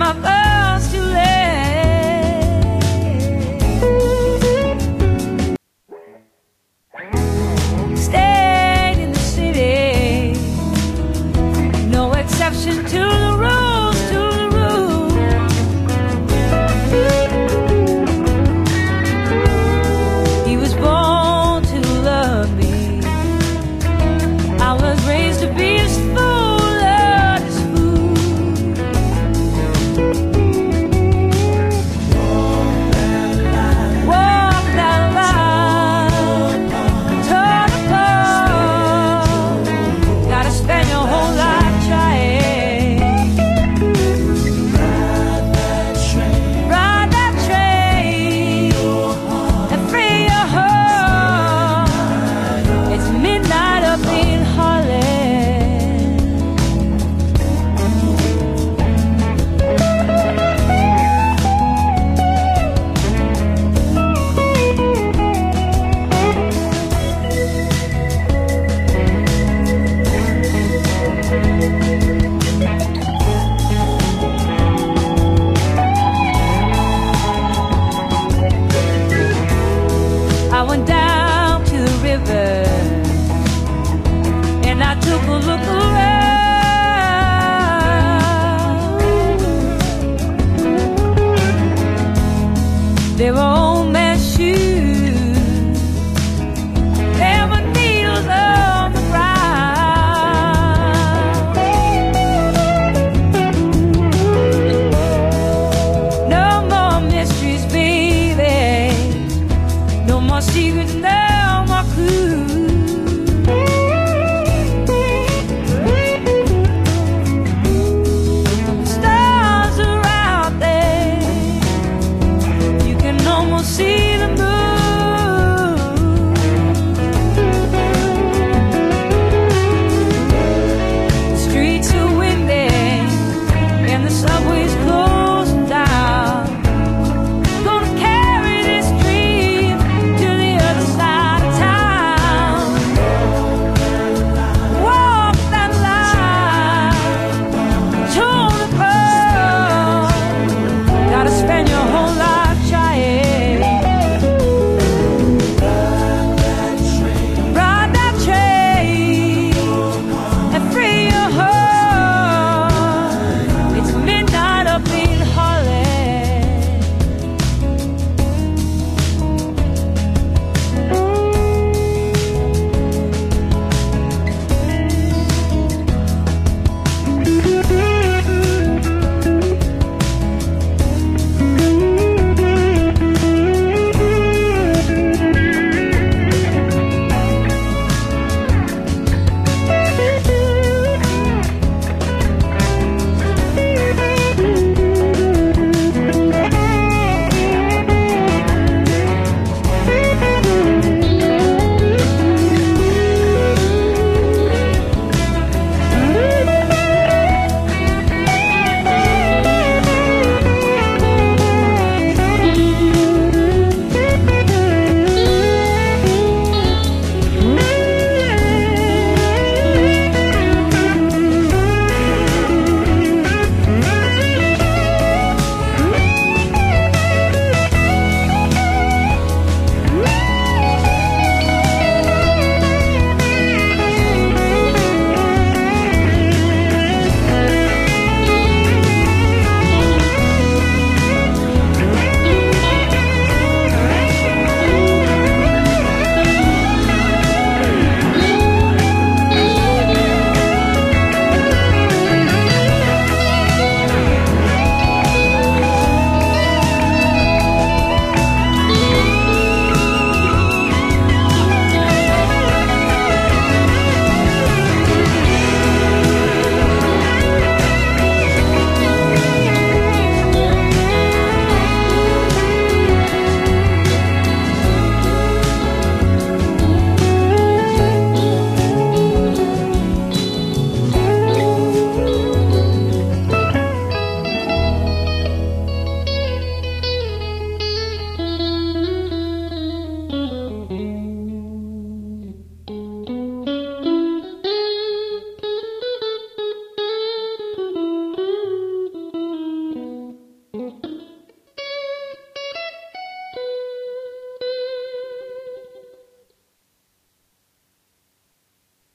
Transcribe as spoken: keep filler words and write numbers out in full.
my vows to let. Stayed in the city, no exception to the rules, to the rules. He was born to love me. I was raised to be his fool, Lord, his fool. Walk that line, torn apart. Gotta spend your whole life trying. Ride that train and free your heart. It's midnight up in Harlem. I went down to the river and I took a look around. There were old man's shoes, there were needles on the ground. No more mysteries, baby. No more secrets, no more clues.